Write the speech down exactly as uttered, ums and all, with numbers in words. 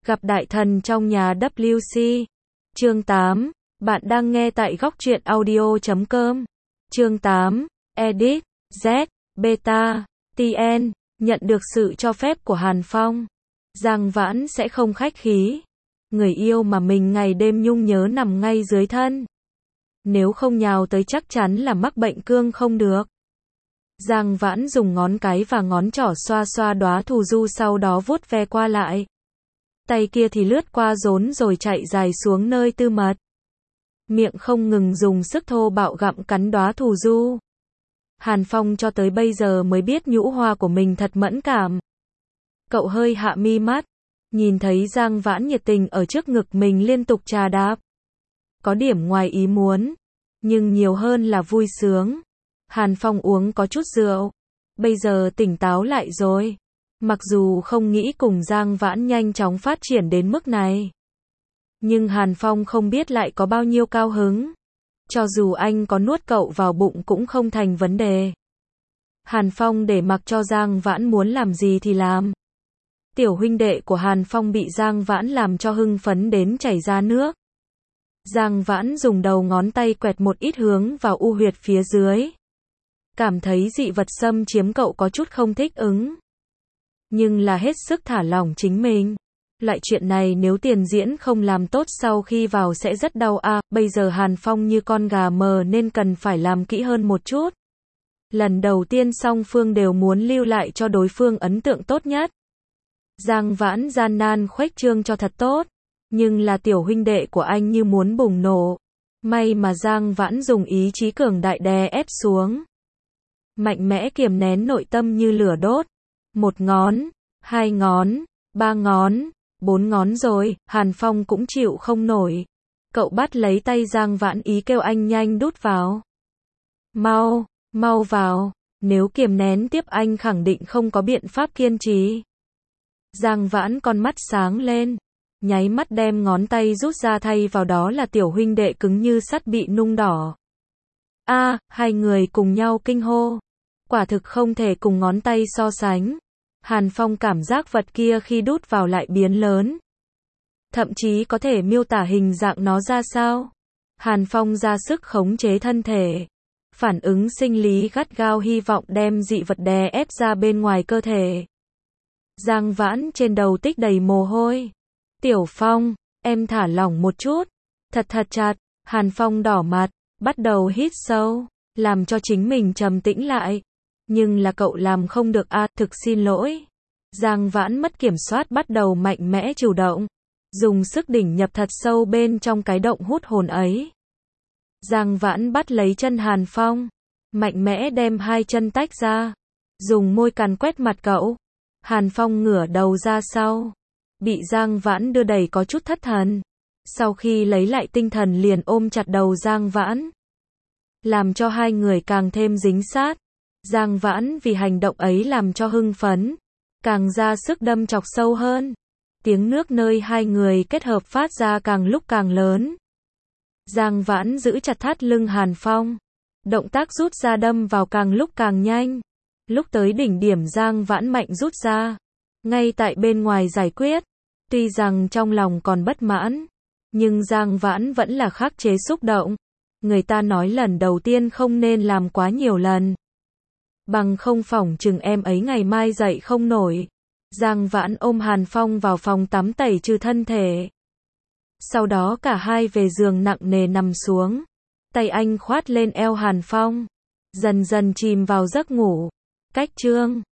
Gặp đại thần trong nhà W C. Chương tám. Bạn đang nghe tại góc truyện audio chấm com. Chương tám. Edit. Z. Beta. tê en. Nhận được sự cho phép của Hàn Phong, Giang Vãn sẽ không khách khí. Người yêu mà mình ngày đêm nhung nhớ nằm ngay dưới thân. Nếu không nhào tới chắc chắn là mắc bệnh cương không được. Giang Vãn dùng ngón cái và ngón trỏ xoa xoa đóa thù du, sau đó vuốt ve qua lại. Tay kia thì lướt qua rốn rồi chạy dài xuống nơi tư mật. Miệng không ngừng dùng sức thô bạo gặm cắn đóa thù du. Hàn Phong cho tới bây giờ mới biết nhũ hoa của mình thật mẫn cảm. Cậu hơi hạ mi mắt, nhìn thấy Giang Vãn nhiệt tình ở trước ngực mình liên tục trà đạp. Có điểm ngoài ý muốn, nhưng nhiều hơn là vui sướng. Hàn Phong uống có chút rượu, bây giờ tỉnh táo lại rồi. Mặc dù không nghĩ cùng Giang Vãn nhanh chóng phát triển đến mức này, nhưng Hàn Phong không biết lại có bao nhiêu cao hứng. Cho dù anh có nuốt cậu vào bụng cũng không thành vấn đề. Hàn Phong để mặc cho Giang Vãn muốn làm gì thì làm. Tiểu huynh đệ của Hàn Phong bị Giang Vãn làm cho hưng phấn đến chảy ra nước. Giang Vãn dùng đầu ngón tay quẹt một ít hướng vào u huyệt phía dưới. Cảm thấy dị vật xâm chiếm cậu có chút không thích ứng, nhưng là hết sức thả lỏng chính mình. Loại chuyện này nếu tiền diễn không làm tốt sau khi vào sẽ rất đau a. À, bây giờ Hàn Phong như con gà mờ nên cần phải làm kỹ hơn một chút. Lần đầu tiên song phương đều muốn lưu lại cho đối phương ấn tượng tốt nhất. Giang Vãn gian nan khuếch trương cho thật tốt, nhưng là tiểu huynh đệ của anh như muốn bùng nổ. May mà Giang Vãn dùng ý chí cường đại đè ép xuống. Mạnh mẽ kiềm nén nội tâm như lửa đốt. Một ngón, hai ngón, ba ngón, bốn ngón rồi, Hàn Phong cũng chịu không nổi. Cậu bắt lấy tay Giang Vãn ý kêu anh nhanh đút vào. Mau, mau vào, nếu kiềm nén tiếp anh khẳng định không có biện pháp kiên trì. Giang Vãn con mắt sáng lên, nháy mắt đem ngón tay rút ra, thay vào đó là tiểu huynh đệ cứng như sắt bị nung đỏ. A, à, hai người cùng nhau kinh hô. Quả thực không thể cùng ngón tay so sánh. Hàn Phong cảm giác vật kia khi đút vào lại biến lớn. Thậm chí có thể miêu tả hình dạng nó ra sao. Hàn Phong ra sức khống chế thân thể. Phản ứng sinh lý gắt gao hy vọng đem dị vật đè ép ra bên ngoài cơ thể. Giang Vãn trên đầu tích đầy mồ hôi. Tiểu Phong, em thả lỏng một chút. Thật thật chặt. Hàn Phong đỏ mặt, bắt đầu hít sâu, làm cho chính mình trầm tĩnh lại. Nhưng là cậu làm không được a, à, thực xin lỗi. Giang Vãn mất kiểm soát bắt đầu mạnh mẽ chủ động, dùng sức đỉnh nhập thật sâu bên trong cái động hút hồn ấy. Giang Vãn bắt lấy chân Hàn Phong, mạnh mẽ đem hai chân tách ra, dùng môi càn quét mặt cậu. Hàn Phong ngửa đầu ra sau, bị Giang Vãn đưa đẩy có chút thất thần. Sau khi lấy lại tinh thần liền ôm chặt đầu Giang Vãn, làm cho hai người càng thêm dính sát. Giang Vãn vì hành động ấy làm cho hưng phấn, càng ra sức đâm chọc sâu hơn. Tiếng nước nơi hai người kết hợp phát ra càng lúc càng lớn. Giang Vãn giữ chặt thắt lưng Hàn Phong, động tác rút ra đâm vào càng lúc càng nhanh. Lúc tới đỉnh điểm Giang Vãn mạnh rút ra, ngay tại bên ngoài giải quyết. Tuy rằng trong lòng còn bất mãn, nhưng Giang Vãn vẫn là khắc chế xúc động. Người ta nói lần đầu tiên không nên làm quá nhiều lần, bằng không phỏng chừng em ấy ngày mai dậy không nổi. Giang Vãn ôm Hàn Phong vào phòng tắm tẩy trừ thân thể. Sau đó cả hai về giường nặng nề nằm xuống. Tay anh khoát lên eo Hàn Phong, dần dần chìm vào giấc ngủ. Cách chương